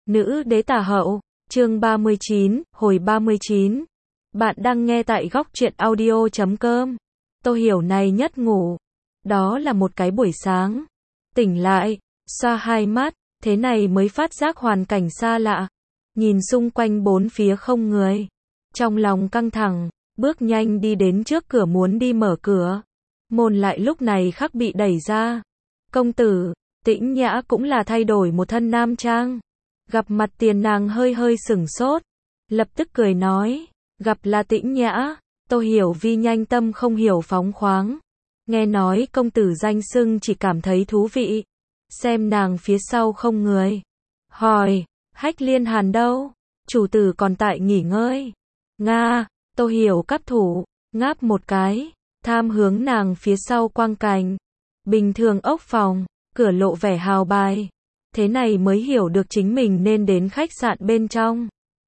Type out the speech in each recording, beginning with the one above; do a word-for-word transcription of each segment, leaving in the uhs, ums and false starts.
Nữ đế tả hậu, chương ba mươi chín, hồi ba mươi chín. Bạn đang nghe tại góc truyện audio chấm com. Tô Hiểu này nhất ngủ. Đó là một cái buổi sáng. Tỉnh lại, xoa hai mắt, thế này mới phát giác hoàn cảnh xa lạ. Nhìn xung quanh bốn phía không người. Trong lòng căng thẳng, bước nhanh đi đến trước cửa muốn đi mở cửa. Môn lại lúc này khắc bị đẩy ra. Công tử, Tĩnh Nhã cũng là thay đổi một thân nam trang. Gặp mặt Tiền nàng hơi hơi sửng sốt, lập tức cười nói, gặp là Tĩnh Nhã. Tô Hiểu Vi nhanh tâm không hiểu phóng khoáng. Nghe nói công tử danh xưng chỉ cảm thấy thú vị. Xem nàng phía sau không người. Hỏi, Hách Liên Hàn đâu? Chủ tử còn tại nghỉ ngơi. Nga, Tô Hiểu cắt thủ, ngáp một cái, tham hướng nàng phía sau quang cảnh. Bình thường ốc phòng, cửa lộ vẻ hào bài. Thế này mới hiểu được chính mình nên đến khách sạn bên trong.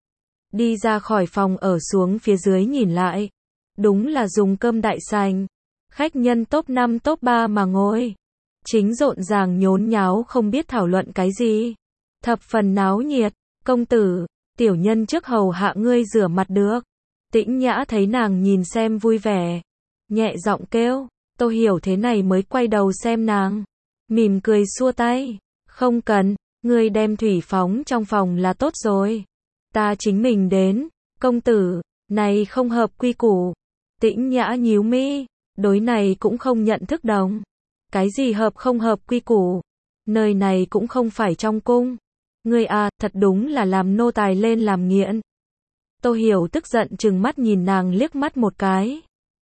Đi ra khỏi phòng ở xuống phía dưới nhìn lại. Đúng là dùng cơm đại sành. Khách nhân top năm top ba mà ngồi. Chính rộn ràng nhốn nháo không biết thảo luận cái gì. Thập phần náo nhiệt. Công tử, tiểu nhân trước hầu hạ ngươi rửa mặt được. Tĩnh Nhã thấy nàng nhìn xem vui vẻ. Nhẹ giọng kêu. Tô Hiểu thế này mới quay đầu xem nàng. Mỉm cười xua tay. Không cần, ngươi đem thủy phóng trong phòng là tốt rồi. Ta chính mình đến. Công tử, này không hợp quy củ. Tĩnh Nhã nhíu mi, đối này cũng không nhận thức đồng. Cái gì hợp không hợp quy củ? Nơi này cũng không phải trong cung. Ngươi à, thật đúng là làm nô tài lên làm nghiện. Tô Hiểu tức giận trừng mắt nhìn nàng liếc mắt một cái.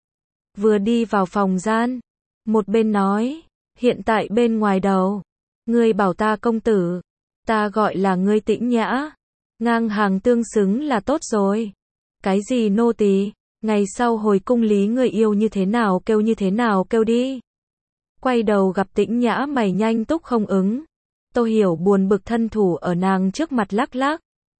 Vừa đi vào phòng gian, một bên nói, hiện tại bên ngoài đầu, ngươi bảo ta công tử, ta gọi là ngươi Tĩnh Nhã, ngang hàng tương xứng là tốt rồi. Cái gì nô tỳ, ngày sau hồi cung lý người yêu như thế nào kêu như thế nào kêu đi. Quay đầu gặp Tĩnh Nhã mày nhanh túc không ứng. Tô Hiểu buồn bực thân thủ ở nàng trước mặt lắc lắc.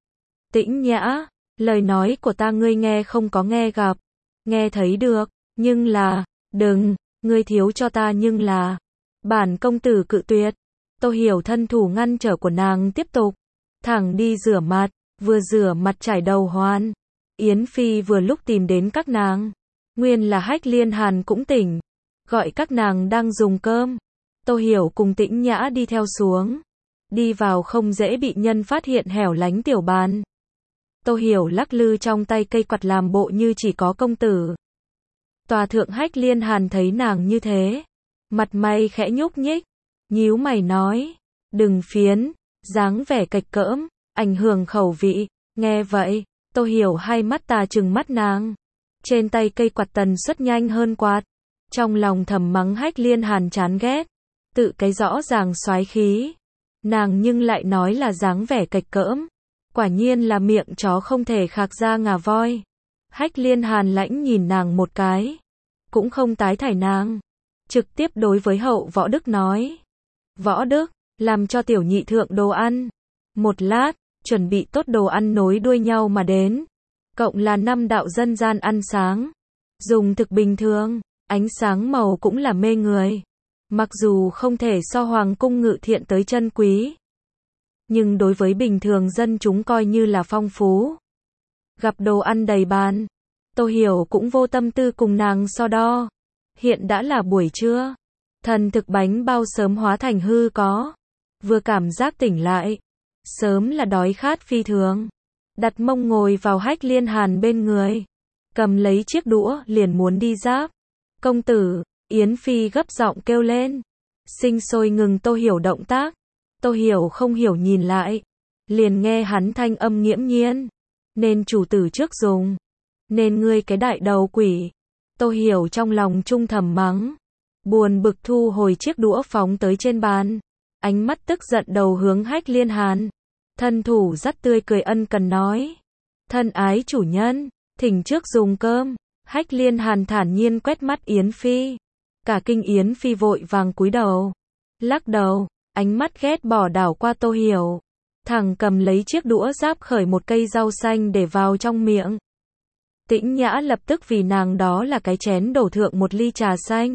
Tĩnh Nhã, lời nói của ta ngươi nghe không có nghe gặp, nghe thấy được, nhưng là, đừng, ngươi thiếu cho ta nhưng là, bản công tử cự tuyệt. Tô Hiểu thân thủ ngăn trở của nàng tiếp tục, thẳng đi rửa mặt, vừa rửa mặt trải đầu hoan. Yến Phi vừa lúc tìm đến các nàng, nguyên là Hách Liên Hàn cũng tỉnh, gọi các nàng đang dùng cơm. Tô Hiểu cùng Tĩnh Nhã đi theo xuống, đi vào không dễ bị nhân phát hiện hẻo lánh tiểu bàn. Tô Hiểu lắc lư trong tay cây quạt làm bộ như chỉ có công tử. Tòa thượng Hách Liên Hàn thấy nàng như thế, mặt mày khẽ nhúc nhích, nhíu mày nói, đừng phiến, dáng vẻ cạch cỡm, ảnh hưởng khẩu vị. Nghe vậy, Tô Hiểu hai mắt tà trừng mắt nàng. Trên tay cây quạt tần suất nhanh hơn quạt. Trong lòng thầm mắng Hách Liên Hàn chán ghét. Tự cái rõ ràng soái khí. Nàng nhưng lại nói là dáng vẻ cạch cỡm. Quả nhiên là miệng chó không thể khạc ra ngà voi. Hách Liên Hàn lãnh nhìn nàng một cái. Cũng không tái thải nàng. Trực tiếp đối với hậu Võ Đức nói. Võ Đức, làm cho tiểu nhị thượng đồ ăn. Một lát, chuẩn bị tốt đồ ăn nối đuôi nhau mà đến. Cộng là năm đạo dân gian ăn sáng. Dùng thực bình thường, ánh sáng màu cũng là mê người. Mặc dù không thể so hoàng cung ngự thiện tới chân quý. Nhưng đối với bình thường dân chúng coi như là phong phú. Gặp đồ ăn đầy bàn. Tô Hiểu cũng vô tâm tư cùng nàng so đo. Hiện đã là buổi trưa. Thần thực bánh bao sớm hóa thành hư có. Vừa cảm giác tỉnh lại. Sớm là đói khát phi thường. Đặt mông ngồi vào Hách Liên Hàn bên người. Cầm lấy chiếc đũa liền muốn đi giáp. Công tử, Yến Phi gấp giọng kêu lên. Sinh sôi ngừng Tô Hiểu động tác. Tô Hiểu không hiểu nhìn lại. Liền nghe hắn thanh âm nghiễm nhiên. Nên chủ tử trước dùng. Nên ngươi cái đại đầu quỷ. Tô Hiểu trong lòng trung thầm mắng. Buồn bực thu hồi chiếc đũa phóng tới trên bàn. Ánh mắt tức giận đầu hướng Hách Liên Hàn. Thân thủ rất tươi cười ân cần nói. Thân ái chủ nhân, thỉnh trước dùng cơm. Hách Liên Hàn thản nhiên quét mắt Yến Phi. Cả kinh Yến Phi vội vàng cúi đầu. Lắc đầu, ánh mắt ghét bỏ đảo qua Tô Hiểu. Thẳng cầm lấy chiếc đũa giáp khởi một cây rau xanh để vào trong miệng. Tĩnh Nhã lập tức vì nàng đó là cái chén đổ thượng một ly trà xanh.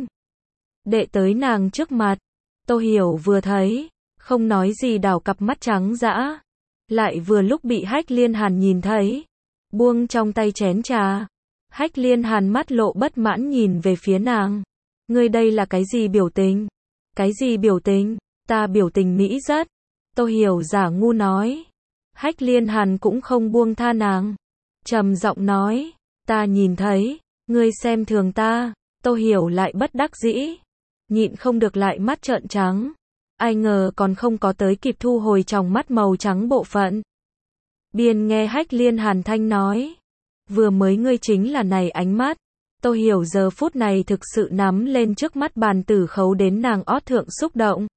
Đệ tới nàng trước mặt. Tô Hiểu vừa thấy, không nói gì đảo cặp mắt trắng dã. lại vừa lúc bị Hách Liên Hàn nhìn thấy, buông trong tay chén trà. Hách Liên Hàn mắt lộ bất mãn nhìn về phía nàng. Ngươi đây là cái gì biểu tình? Cái gì biểu tình? Ta biểu tình mỹ rất. Tô Hiểu giả ngu nói. Hách Liên Hàn cũng không buông tha nàng. Trầm giọng nói, ta nhìn thấy, ngươi xem thường ta. Tô Hiểu lại bất đắc dĩ, nhịn không được lại mắt trợn trắng. Ai ngờ còn không có tới kịp thu hồi tròng mắt màu trắng bộ phận. Biên nghe Hách Liên Hàn thanh nói, vừa mới ngươi chính là này ánh mắt. Tô Hiểu giờ phút này thực sự nắm lên trước mắt bàn tử khấu đến nàng ót thượng xúc động.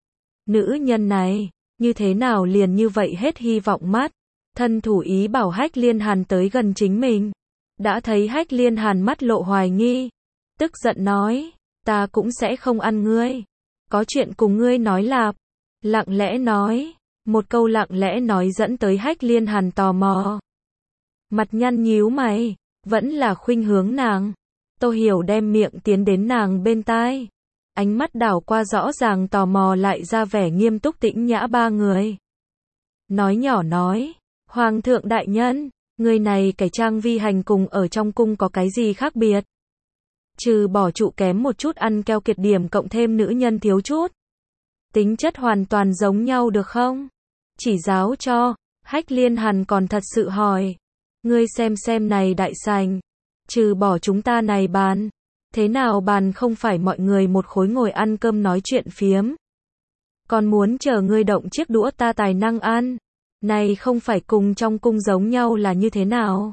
Nữ nhân này, như thế nào liền như vậy hết hy vọng mắt. Thân thủ ý bảo Hách Liên Hàn tới gần chính mình. Đã thấy Hách Liên Hàn mắt lộ hoài nghi. Tức giận nói, ta cũng sẽ không ăn ngươi. Có chuyện cùng ngươi nói lạp. Lặng lẽ nói. Một câu lặng lẽ nói dẫn tới Hách Liên Hàn tò mò. Mặt nhăn nhíu mày, vẫn là khuynh hướng nàng. Tô Hiểu đem miệng tiến đến nàng bên tai. Ánh mắt đảo qua rõ ràng tò mò lại ra vẻ nghiêm túc tĩnh nhã ba người. Nói nhỏ nói, Hoàng thượng đại nhân, người này cải trang vi hành cùng ở trong cung có cái gì khác biệt? Trừ bỏ trụ kém một chút ăn keo kiệt điểm cộng thêm nữ nhân thiếu chút. Tính chất hoàn toàn giống nhau được không? Chỉ giáo cho, Hách Liên Hàn còn thật sự hỏi. Ngươi xem xem này đại sành, trừ bỏ chúng ta này bàn. Thế nào bàn không phải mọi người một khối ngồi ăn cơm nói chuyện phiếm. Còn muốn chờ ngươi động chiếc đũa ta tài năng ăn. Này không phải cùng trong cung giống nhau là như thế nào?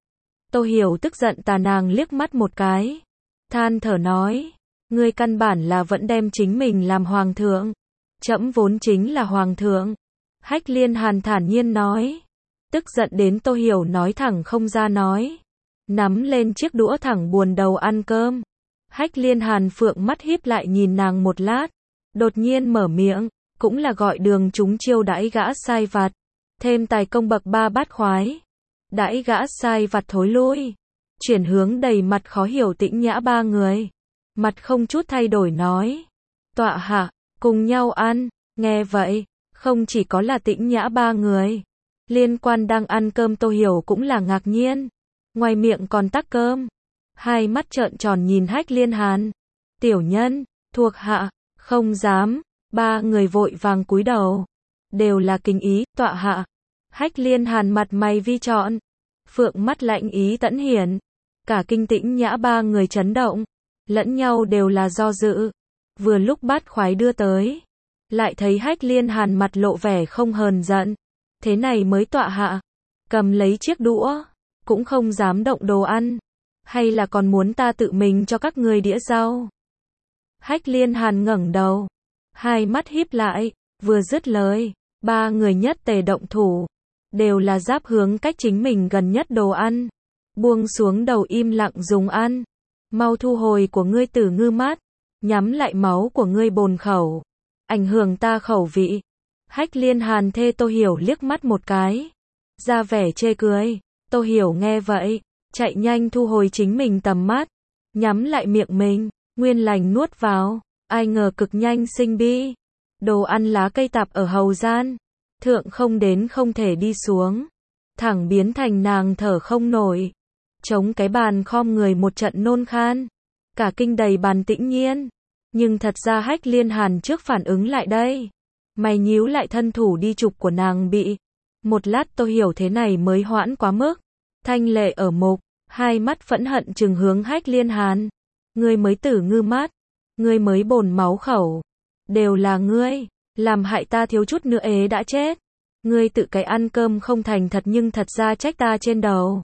Tô Hiểu tức giận tà nàng liếc mắt một cái. Than thở nói, ngươi căn bản là vẫn đem chính mình làm hoàng thượng. Trẫm vốn chính là hoàng thượng. Hách Liên Hàn thản nhiên nói. Tức giận đến Tô Hiểu nói thẳng không ra nói. Nắm lên chiếc đũa thẳng buồn đầu ăn cơm. Hách Liên Hàn phượng mắt híp lại nhìn nàng một lát. Đột nhiên mở miệng, cũng là gọi đường chúng chiêu đãi gã sai vặt. Thêm tài công bậc ba bát khoái. Đãi gã sai vặt thối lui. Chuyển hướng đầy mặt khó hiểu tĩnh nhã ba người. Mặt không chút thay đổi nói. Tọa hạ, cùng nhau ăn. Nghe vậy, không chỉ có là tĩnh nhã ba người. Liên quan đang ăn cơm Tô Hiểu cũng là ngạc nhiên. Ngoài miệng còn tắc cơm. Hai mắt trợn tròn nhìn Hách Liên Hàn. Tiểu nhân, thuộc hạ, không dám. Ba người vội vàng cúi đầu. Đều là kính ý, tọa hạ. Hách Liên Hàn mặt mày vi trọn. Phượng mắt lạnh ý tẫn hiển. Cả kinh tĩnh nhã ba người chấn động. Lẫn nhau đều là do dự. Vừa lúc bát khoái đưa tới. Lại thấy Hách Liên Hàn mặt lộ vẻ không hờn giận. Thế này mới tọa hạ. Cầm lấy chiếc đũa. Cũng không dám động đồ ăn. Hay là còn muốn ta tự mình cho các người đĩa rau? Hách Liên Hàn ngẩng đầu. Hai mắt híp lại. Vừa dứt lời. Ba người nhất tề động thủ. Đều là giáp hướng cách chính mình gần nhất đồ ăn. Buông xuống đầu im lặng dùng ăn. Mau thu hồi của ngươi tử ngư mắt. Nhắm lại máu của ngươi bồn khẩu. Ảnh hưởng ta khẩu vị. Hách Liên Hàn thê Tô Hiểu liếc mắt một cái. Ra vẻ chê cười. Tô Hiểu nghe vậy. Chạy nhanh thu hồi chính mình tầm mắt. Nhắm lại miệng mình. Nguyên lành nuốt vào. Ai ngờ cực nhanh sinh bi. Đồ ăn lá cây tạp ở hầu gian. Thượng không đến không thể đi xuống. Thẳng biến thành nàng thở không nổi. Chống cái bàn khom người một trận nôn khan. Cả kinh đầy bàn tĩnh nhiên. Nhưng thật ra Hách Liên Hàn trước phản ứng lại đây. Mày nhíu lại thân thủ đi chụp của nàng bị. Một lát Tô Hiểu thế này mới hoãn quá mức. Thanh lệ ở mục. Hai mắt phẫn hận trừng hướng Hách Liên Hàn. Ngươi mới tử ngư mắt. Ngươi mới bồn máu khẩu. Đều là ngươi. Làm hại ta thiếu chút nữa ế đã chết. Ngươi tự cái ăn cơm không thành thật nhưng thật ra trách ta trên đầu.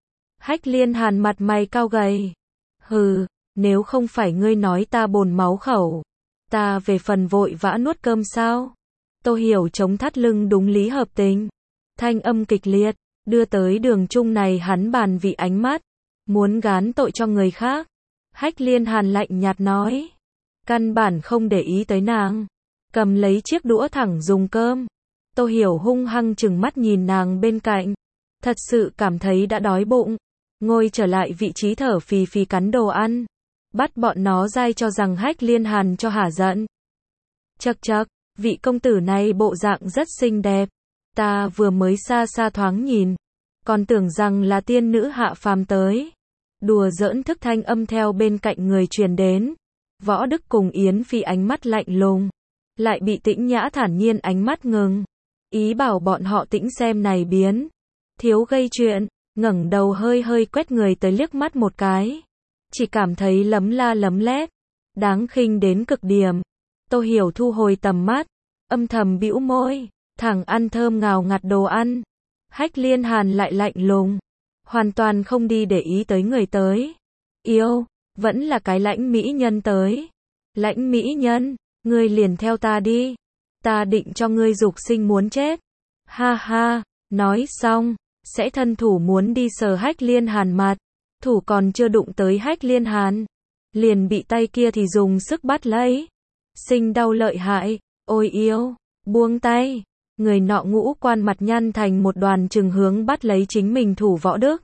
Hách Liên Hàn mặt mày cao gầy. Hừ, nếu không phải ngươi nói ta bồn máu khẩu. Ta về phần vội vã nuốt cơm sao? Tô Hiểu chống thắt lưng đúng lý hợp tình. Thanh âm kịch liệt, đưa tới đường chung này hắn bàn vị ánh mắt. Muốn gán tội cho người khác. Hách Liên Hàn lạnh nhạt nói. Căn bản không để ý tới nàng. Cầm lấy chiếc đũa thẳng dùng cơm. Tô Hiểu hung hăng trừng mắt nhìn nàng bên cạnh. Thật sự cảm thấy đã đói bụng. Ngồi trở lại vị trí thở phì phì cắn đồ ăn. Bắt bọn nó dai cho rằng Hách Liên Hàn cho hả giận. Chậc chậc, vị công tử này bộ dạng rất xinh đẹp. Ta vừa mới xa xa thoáng nhìn, còn tưởng rằng là tiên nữ hạ phàm tới. Đùa giỡn thức thanh âm theo bên cạnh người truyền đến. Võ Đức cùng Yến Phi ánh mắt lạnh lùng, lại bị Tĩnh Nhã thản nhiên ánh mắt ngừng. Ý bảo bọn họ tĩnh xem này biến. Thiếu gây chuyện, ngẩng đầu hơi hơi quét người tới liếc mắt một cái. Chỉ cảm thấy lấm la lấm lét, đáng khinh đến cực điểm. Tô Hiểu thu hồi tầm mắt, âm thầm bĩu môi, thẳng ăn thơm ngào ngạt đồ ăn. Hách Liên Hàn lại lạnh lùng, hoàn toàn không đi để ý tới người tới. Yêu, vẫn là cái lãnh mỹ nhân tới. Lãnh mỹ nhân, ngươi liền theo ta đi. Ta định cho ngươi dục sinh muốn chết. Ha ha, nói xong, sẽ thân thủ muốn đi sờ Hách Liên Hàn mặt. Thủ còn chưa đụng tới Hách Liên Hàn, liền bị tay kia thì dùng sức bắt lấy. Sinh đau lợi hại, ôi yêu, buông tay. Người nọ ngũ quan mặt nhăn thành một đoàn trừng hướng bắt lấy chính mình thủ Võ Đức.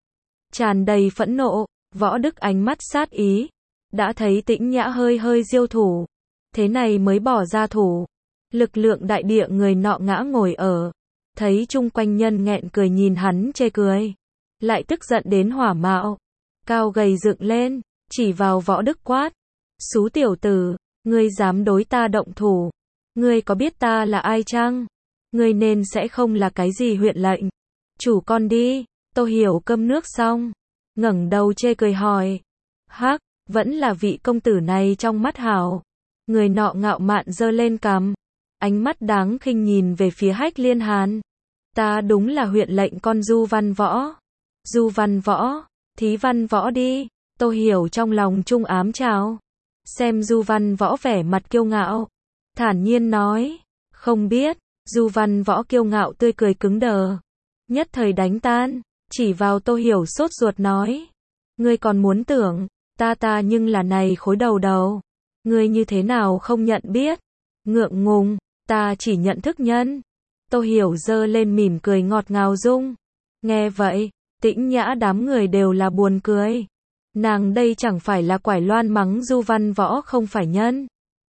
Tràn đầy phẫn nộ, Võ Đức ánh mắt sát ý. Đã thấy Tĩnh Nhã hơi hơi diêu thủ, thế này mới bỏ ra thủ. Lực lượng đại địa người nọ ngã ngồi ở. Thấy chung quanh nhân nghẹn cười nhìn hắn chê cười. Lại tức giận đến hỏa mạo. Cao gầy dựng lên, chỉ vào Võ Đức quát. Xú tiểu tử, ngươi dám đối ta động thủ. Ngươi có biết ta là ai chăng? Ngươi nên sẽ không là cái gì huyện lệnh. Chủ con đi. Tô Hiểu cơm nước xong, ngẩng đầu chê cười hỏi. Hắc, vẫn là vị công tử này trong mắt hảo. Người nọ ngạo mạn giơ lên cằm, ánh mắt đáng khinh nhìn về phía Hách Liên Hàn. Ta đúng là huyện lệnh con Du Văn Võ. Du Văn Võ, thí Văn Võ đi. Tô Hiểu trong lòng trung ám trào. Xem Du Văn Võ vẻ mặt kiêu ngạo, thản nhiên nói. Không biết. Du Văn Võ kiêu ngạo tươi cười cứng đờ, nhất thời đánh tan, chỉ vào Tô Hiểu sốt ruột nói. Ngươi còn muốn tưởng, ta ta nhưng là này khối đầu đầu. Ngươi như thế nào không nhận biết? Ngượng ngùng, ta chỉ nhận thức nhân. Tô Hiểu giơ lên mỉm cười ngọt ngào dung. Nghe vậy, Tĩnh Nhã đám người đều là buồn cười. Nàng đây chẳng phải là quải loan mắng Du Văn Võ không phải nhân.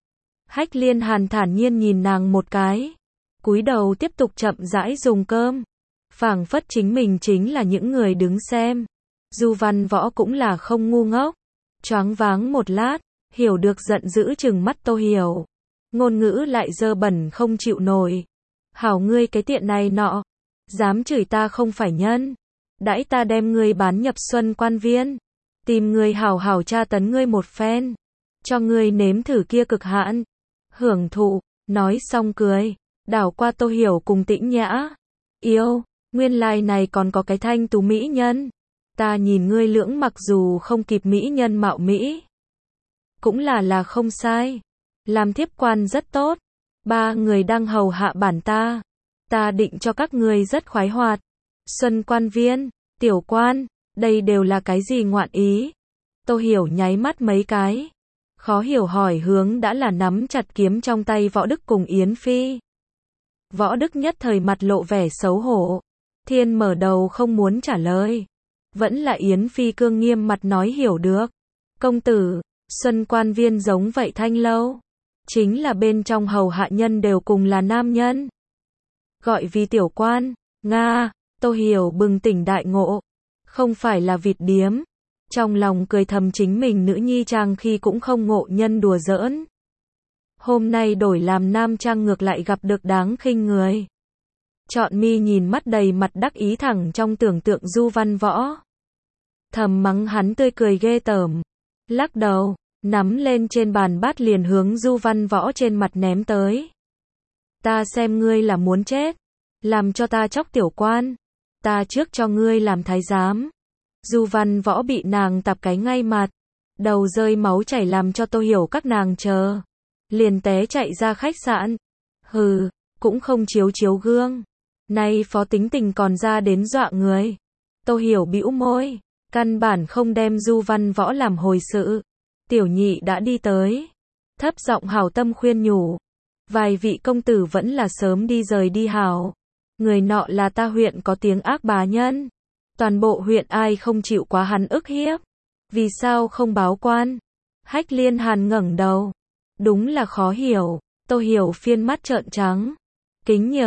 Hách Liên Hàn thản nhiên nhìn nàng một cái, cúi đầu tiếp tục chậm rãi dùng cơm. Phảng phất chính mình chính là những người đứng xem. Du Văn Võ cũng là không ngu ngốc. Choáng váng một lát, hiểu được giận dữ trừng mắt Tô Hiểu. Ngôn ngữ lại dơ bẩn không chịu nổi. Hảo ngươi cái tiện này nọ, dám chửi ta không phải nhân. Đãi ta đem ngươi bán nhập Xuân Quan Viên, tìm ngươi hảo hảo tra tấn ngươi một phen, cho ngươi nếm thử kia cực hạn. Hưởng thụ, nói xong cười, đảo qua Tô Hiểu cùng Tĩnh Nhã. Yêu, nguyên lai này còn có cái thanh tú mỹ nhân. Ta nhìn ngươi lưỡng mặc dù không kịp mỹ nhân mạo mỹ, cũng là là không sai. Làm thiếp quan rất tốt. Ba người đang hầu hạ bản ta. Ta định cho các ngươi rất khoái hoạt. Xuân Quan Viên, tiểu quan, đây đều là cái gì ngoạn ý? Tô Hiểu nháy mắt mấy cái. Khó hiểu hỏi hướng đã là nắm chặt kiếm trong tay Võ Đức cùng Yến Phi. Võ Đức nhất thời mặt lộ vẻ xấu hổ. Thiên mở đầu không muốn trả lời. Vẫn là Yến Phi cương nghiêm mặt nói hiểu được. Công tử, Xuân Quan Viên giống vậy thanh lâu. Chính là bên trong hầu hạ nhân đều cùng là nam nhân. Gọi vì tiểu quan, Nga, Tô Hiểu bừng tỉnh đại ngộ. Không phải là vịt điếm. Trong lòng cười thầm chính mình nữ nhi trang khi cũng không ngộ nhân đùa giỡn. Hôm nay đổi làm nam trang ngược lại gặp được đáng khinh người. Trọn mi nhìn mắt đầy mặt đắc ý thẳng trong tưởng tượng Du Văn Võ. Thầm mắng hắn tươi cười ghê tởm. Lắc đầu, nắm lên trên bàn bát liền hướng Du Văn Võ trên mặt ném tới. Ta xem ngươi là muốn chết. Làm cho ta chóc tiểu quan. Ta trước cho ngươi làm thái giám. Du Văn Võ bị nàng tạp cái ngay mặt. Đầu rơi máu chảy làm cho Tô Hiểu các nàng chờ. Liền té chạy ra khách sạn. Hừ, cũng không chiếu chiếu gương. Nay phó tính tình còn ra đến dọa người. Tô Hiểu bĩu môi. Căn bản không đem Du Văn Võ làm hồi sự. Tiểu nhị đã đi tới. Thấp giọng hảo tâm khuyên nhủ. Vài vị công tử vẫn là sớm đi rời đi hảo. Người nọ là ta huyện có tiếng ác bá nhân. Toàn bộ huyện ai không chịu quá hắn ức hiếp. Vì sao không báo quan? Hách Liên Hàn ngẩng đầu. Đúng là khó hiểu. Tô Hiểu phiên mắt trợn trắng. Kính nhờ,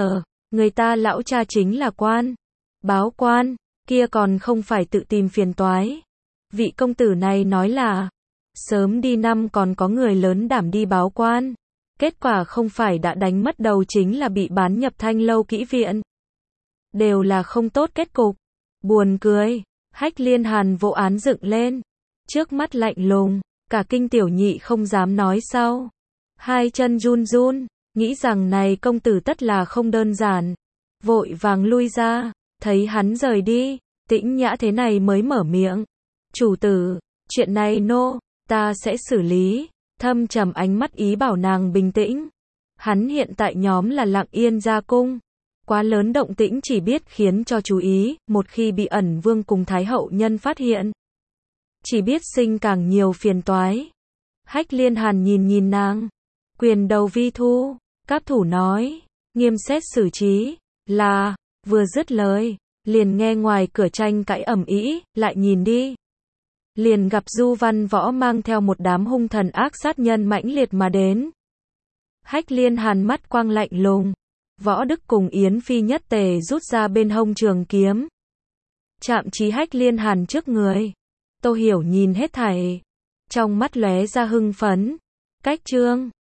Người ta lão cha chính là quan. Báo quan, kia còn không phải tự tìm phiền toái. Vị công tử này nói là, sớm đi năm còn có người lớn đảm đi báo quan. Kết quả không phải đã đánh mất đầu chính là bị bán nhập Thanh Lâu kỹ viện. Đều là không tốt kết cục. Buồn cười, Hách Liên Hàn vô án dựng lên. Trước mắt lạnh lùng, cả kinh tiểu nhị không dám nói sau. Hai chân run run, nghĩ rằng này công tử tất là không đơn giản. Vội vàng lui ra, thấy hắn rời đi, Tĩnh Nhã thế này mới mở miệng. Chủ tử, chuyện này nô, ta sẽ xử lý. Thâm trầm ánh mắt ý bảo nàng bình tĩnh. Hắn hiện tại nhóm là Lặng Yên ra cung. Quá lớn động tĩnh chỉ biết khiến cho chú ý, một khi bị ẩn vương cùng Thái hậu nhân phát hiện. Chỉ biết sinh càng nhiều phiền toái. Hách Liên Hàn nhìn nhìn nàng. Quyền đầu vi thu, Cáp thủ nói, nghiêm xét xử trí, là, vừa dứt lời, liền nghe ngoài cửa tranh cãi ầm ĩ, lại nhìn đi. Liền gặp Du Văn Võ mang theo một đám hung thần ác sát nhân mãnh liệt mà đến. Hách Liên Hàn mắt quang lạnh lùng. Võ Đức cùng Yến Phi nhất tề rút ra bên hông trường kiếm. Chạm chí Hách Liên Hàn trước người. Tô Hiểu nhìn hết thảy. Trong mắt lóe ra hưng phấn. Cách trương,